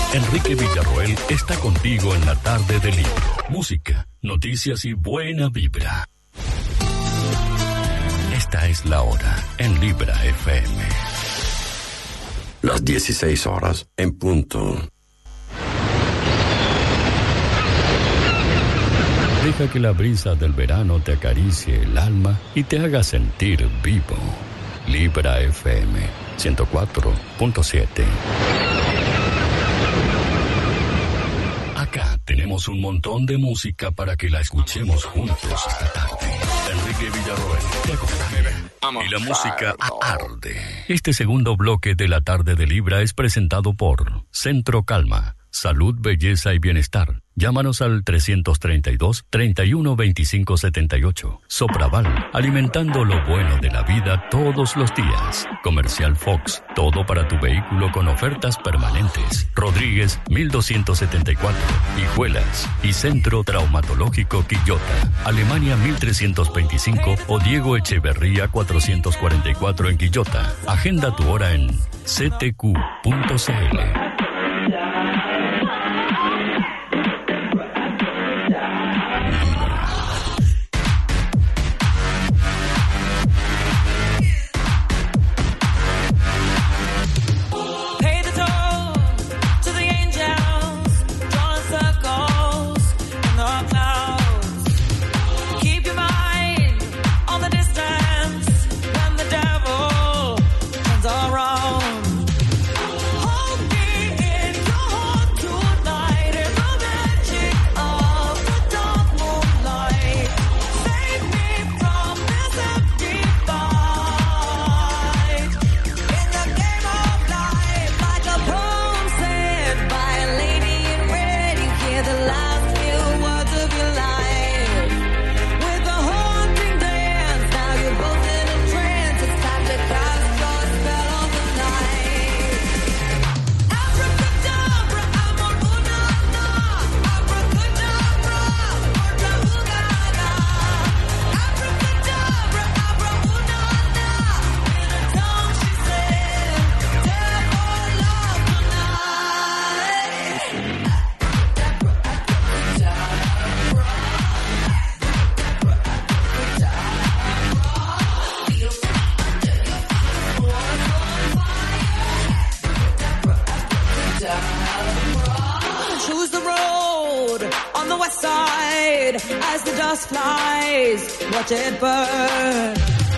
Enrique Villarroel está contigo en la tarde de Libra. Música, noticias y buena vibra. Esta es la hora en Libra FM. Las 16 horas en punto. Deja que la brisa del verano te acaricie el alma y te haga sentir vivo. Libra FM 104.7. Acá tenemos un montón de música para que la escuchemos juntos esta tarde. Enrique Villarroel te acompaña. Y la música arde. Este segundo bloque de la tarde de Libra es presentado por Centro Calma. Salud, belleza y bienestar. Llámanos al 332-312578. Sopraval, alimentando lo bueno de la vida todos los días. Comercial Fox, todo para tu vehículo con ofertas permanentes. Rodríguez, 1274. Hijuelas y Centro Traumatológico Quillota. Alemania 1325 o Diego Echeverría 444 en Quillota. Agenda tu hora en ctq.cl. As the dust flies, watch it burn.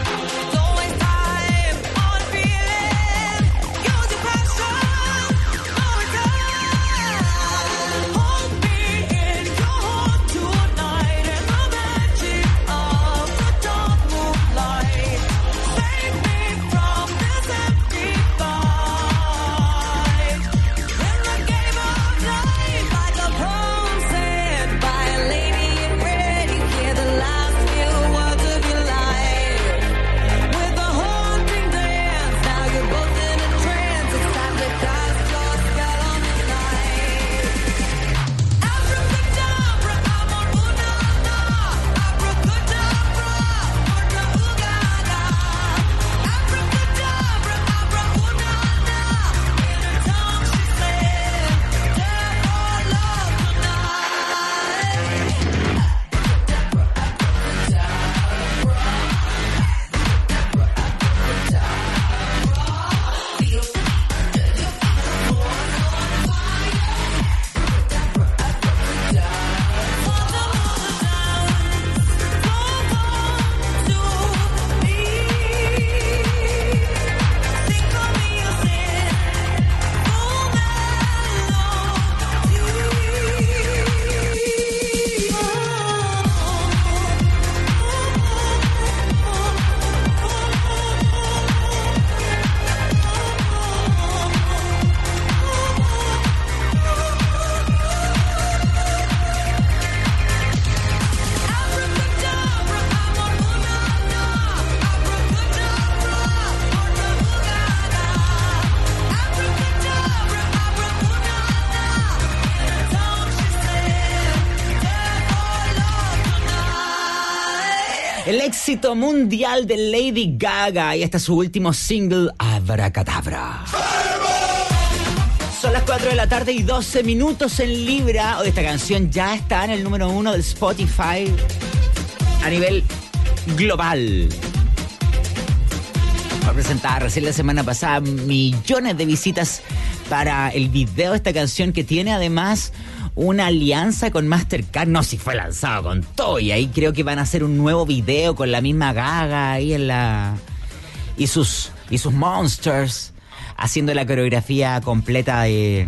El éxito mundial de Lady Gaga y este es su último single, Abracadabra. Son las 4 de la tarde y 12 minutos en Libra. Esta canción ya está en el número 1 del Spotify a nivel global. Fue presentada recién la semana pasada, millones de visitas para el video de esta canción, que tiene además una alianza con Mastercard. No, si fue lanzado con todo, y ahí creo que van a hacer un nuevo video con la misma Gaga ahí en la... y sus monsters haciendo la coreografía completa del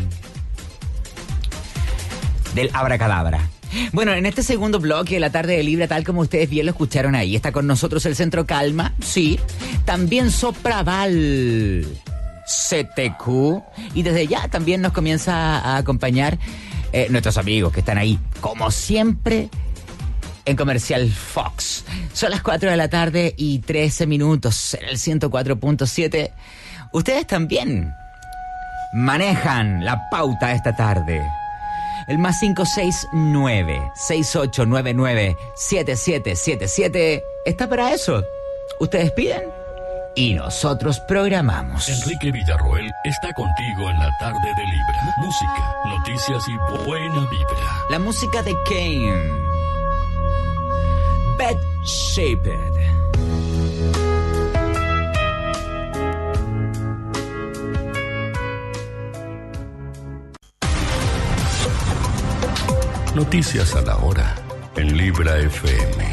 Abracadabra. Bueno, en este segundo bloque de la tarde de Libra, tal como ustedes bien lo escucharon ahí, está con nosotros el Centro Calma, sí, también Sopraval CTQ, y desde ya también nos comienza a acompañar nuestros amigos que están ahí, como siempre, en Comercial Fox. Son las 4 de la tarde y 13 minutos en el 104.7. Ustedes también manejan la pauta esta tarde. El más 569-6899-7777 está para eso. Ustedes piden y nosotros programamos. Enrique Villarroel está contigo en la tarde de Libra. Música, noticias y buena vibra. La música de Kane. Bed Shaped. Noticias a la hora en Libra FM.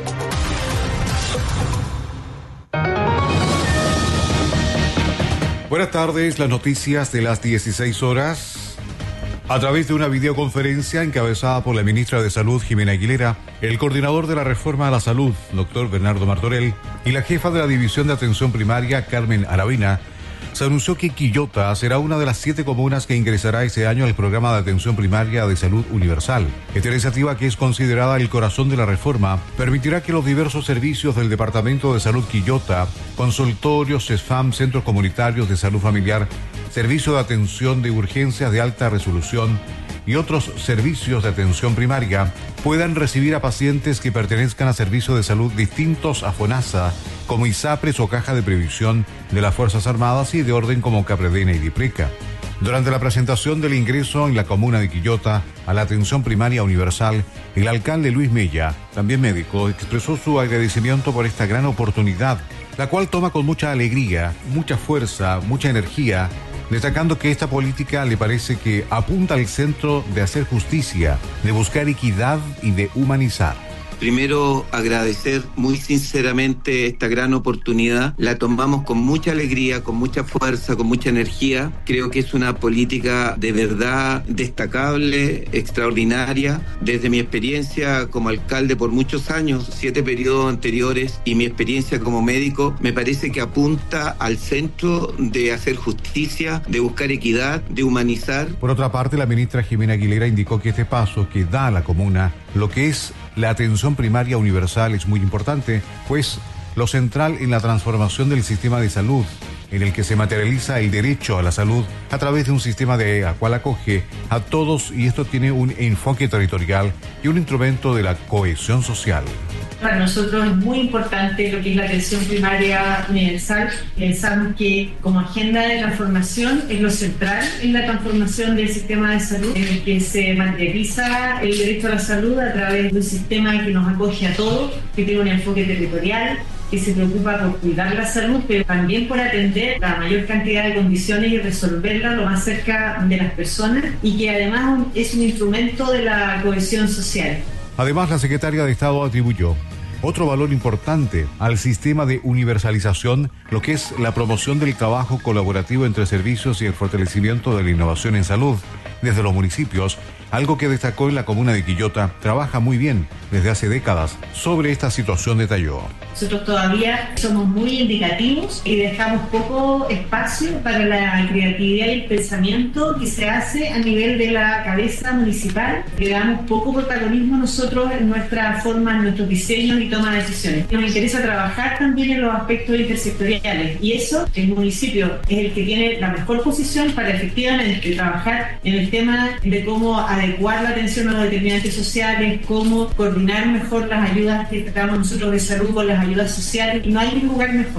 Buenas tardes, las noticias de las 16 horas. A través de una videoconferencia encabezada por la ministra de Salud, Jimena Aguilera, el coordinador de la reforma a la salud, doctor Bernardo Martorell, y la jefa de la División de Atención Primaria, Carmen Aravena, se anunció que Quillota será una de las 7 comunas que ingresará este año al programa de atención primaria de salud universal. Esta iniciativa, que es considerada el corazón de la reforma, permitirá que los diversos servicios del Departamento de Salud Quillota, consultorios, CESFAM, centros comunitarios de salud familiar, servicio de atención de urgencias de alta resolución y otros servicios de atención primaria, puedan recibir a pacientes que pertenezcan a servicios de salud distintos a FONASA, como ISAPRES o Caja de Previsión de las Fuerzas Armadas, y de orden como CAPREDENA y DIPRECA. Durante la presentación del ingreso en la comuna de Quillota a la atención primaria universal, el alcalde Luis Mella, también médico, expresó su agradecimiento por esta gran oportunidad, la cual toma con mucha alegría, mucha fuerza, mucha energía, destacando que esta política le parece que apunta al centro de hacer justicia, de buscar equidad y de humanizar. Primero, agradecer muy sinceramente esta gran oportunidad. La tomamos con mucha alegría, con mucha fuerza, con mucha energía. Creo que es una política de verdad destacable, extraordinaria. Desde mi experiencia como alcalde por muchos años, 7 periodos anteriores, y mi experiencia como médico, me parece que apunta al centro de hacer justicia, de buscar equidad, de humanizar. Por otra parte, la ministra Jimena Aguilera indicó que este paso que da a la comuna lo que es la atención primaria universal es muy importante, pues lo central en la transformación del sistema de salud, en el que se materializa el derecho a la salud a través de un sistema de cual acoge a todos, y esto tiene un enfoque territorial y un instrumento de la cohesión social. Para nosotros es muy importante lo que es la atención primaria universal. Pensamos que como agenda de transformación es lo central en la transformación del sistema de salud, en el que se materializa el derecho a la salud a través de un sistema que nos acoge a todos, que tiene un enfoque territorial, que se preocupa por cuidar la salud, pero también por atender la mayor cantidad de condiciones y resolverla lo más cerca de las personas, y que además es un instrumento de la cohesión social. Además, la secretaria de Estado atribuyó otro valor importante al sistema de universalización, lo que es la promoción del trabajo colaborativo entre servicios y el fortalecimiento de la innovación en salud desde los municipios, algo que destacó en la comuna de Quillota. Trabaja muy bien desde hace décadas. Sobre esta situación detalló: nosotros todavía somos muy indicativos y dejamos poco espacio para la creatividad y el pensamiento que se hace a nivel de la cabeza municipal. Le damos poco protagonismo nosotros en nuestra forma, en nuestros diseños y toma de decisiones. Nos interesa trabajar también en los aspectos intersectoriales, y eso, el municipio es el que tiene la mejor posición para efectivamente trabajar en el tema de cómo adecuar la atención a los determinantes sociales, cómo coordinar mejor las ayudas que tratamos nosotros de salud con las ayudas sociales, y no hay un lugar mejor.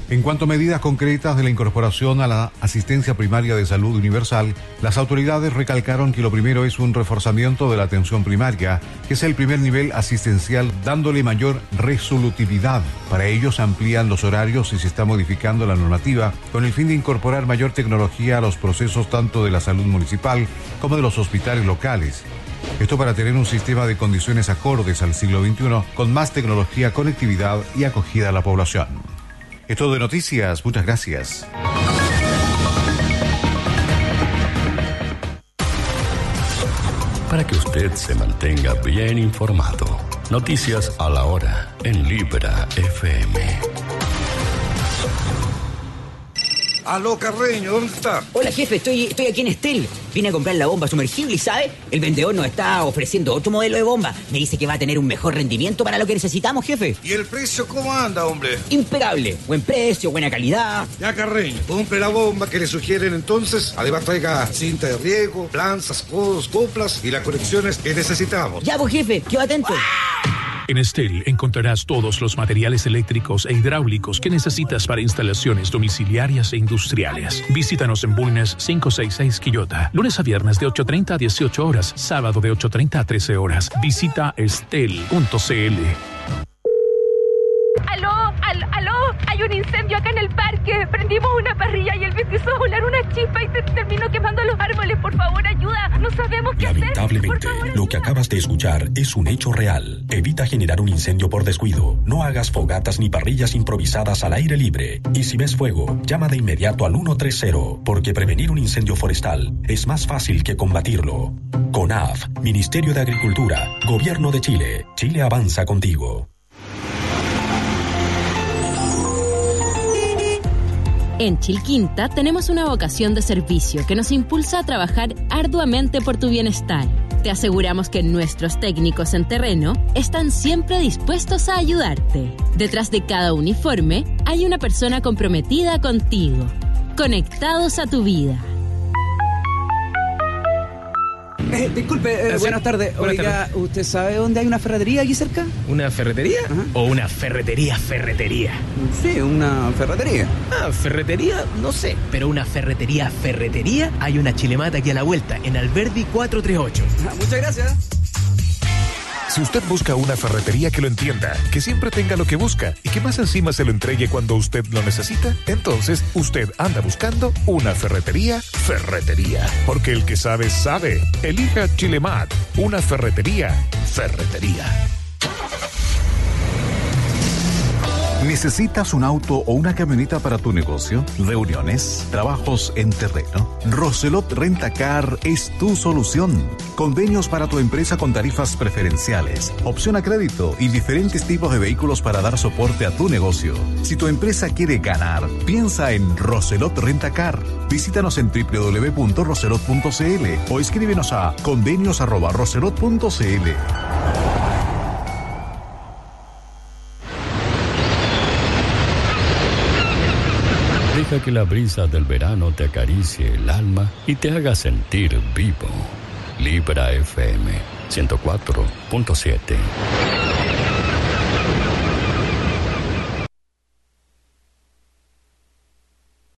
En cuanto a medidas concretas de la incorporación a la asistencia primaria de salud universal, las autoridades recalcaron que lo primero es un reforzamiento de la atención primaria, que es el primer nivel asistencial, dándole mayor resolutividad. Para ello se amplían los horarios y se está modificando la normativa con el fin de incorporar mayor tecnología a los procesos tanto de la salud municipal como de los hospitales locales. Esto para tener un sistema de condiciones acordes al siglo XXI con más tecnología, conectividad y acogida a la población. Es todo de noticias, muchas gracias. Para que usted se mantenga bien informado, noticias a la hora en Libra FM. Aló, Carreño, ¿dónde está? Hola, jefe, estoy aquí en Estel. Vine a comprar la bomba sumergible y, ¿sabe? El vendedor nos está ofreciendo otro modelo de bomba. Me dice que va a tener un mejor rendimiento para lo que necesitamos, jefe. ¿Y el precio cómo anda, hombre? Impecable. Buen precio, buena calidad. Ya, Carreño, compre la bomba que le sugieren entonces. Además traiga cinta de riego, lanzas, codos, coplas y las conexiones que necesitamos. Ya, pues, jefe, quedo atento. En Estel encontrarás todos los materiales eléctricos e hidráulicos que necesitas para instalaciones domiciliarias e industriales. Visítanos en Bulnes 566 Quillota. Lunes a viernes de 8:30 a 18 horas. Sábado de 8:30 a 13 horas. Visita estel.cl. ¡Aló! Hay un incendio acá en el parque. Prendimos una parrilla y el viento hizo volar una chispa y se terminó quemando los árboles. Por favor, ayuda. No sabemos qué hacer. Lamentablemente, lo que acabas de escuchar es un hecho real. Evita generar un incendio por descuido. No hagas fogatas ni parrillas improvisadas al aire libre. Y si ves fuego, llama de inmediato al 130, porque prevenir un incendio forestal es más fácil que combatirlo. CONAF, Ministerio de Agricultura, Gobierno de Chile. Chile avanza contigo. En Chilquinta tenemos una vocación de servicio que nos impulsa a trabajar arduamente por tu bienestar. Te aseguramos que nuestros técnicos en terreno están siempre dispuestos a ayudarte. Detrás de cada uniforme hay una persona comprometida contigo. Conectados a tu vida. Disculpe, buenas tardes. Oiga, ¿usted sabe dónde hay una ferretería aquí cerca? ¿Una ferretería? Ajá. ¿O una ferretería? Sí, una ferretería. Ferretería, no sé. Pero una ferretería hay una Chilemata aquí a la vuelta, en Alberdi 438. Muchas gracias. Si usted busca una ferretería que lo entienda, que siempre tenga lo que busca y que más encima se lo entregue cuando usted lo necesita, entonces usted anda buscando una ferretería. Porque el que sabe, sabe. Elija Chilemat, una ferretería. ¿Necesitas un auto o una camioneta para tu negocio? ¿Reuniones? ¿Trabajos en terreno? Roselot Rentacar es tu solución. Convenios para tu empresa con tarifas preferenciales, opción a crédito y diferentes tipos de vehículos para dar soporte a tu negocio. Si tu empresa quiere ganar, piensa en Roselot Rentacar. Visítanos en www.roselot.cl o escríbenos a convenios@roselot.cl. Deja que la brisa del verano te acaricie el alma y te haga sentir vivo. Libra FM 104.7.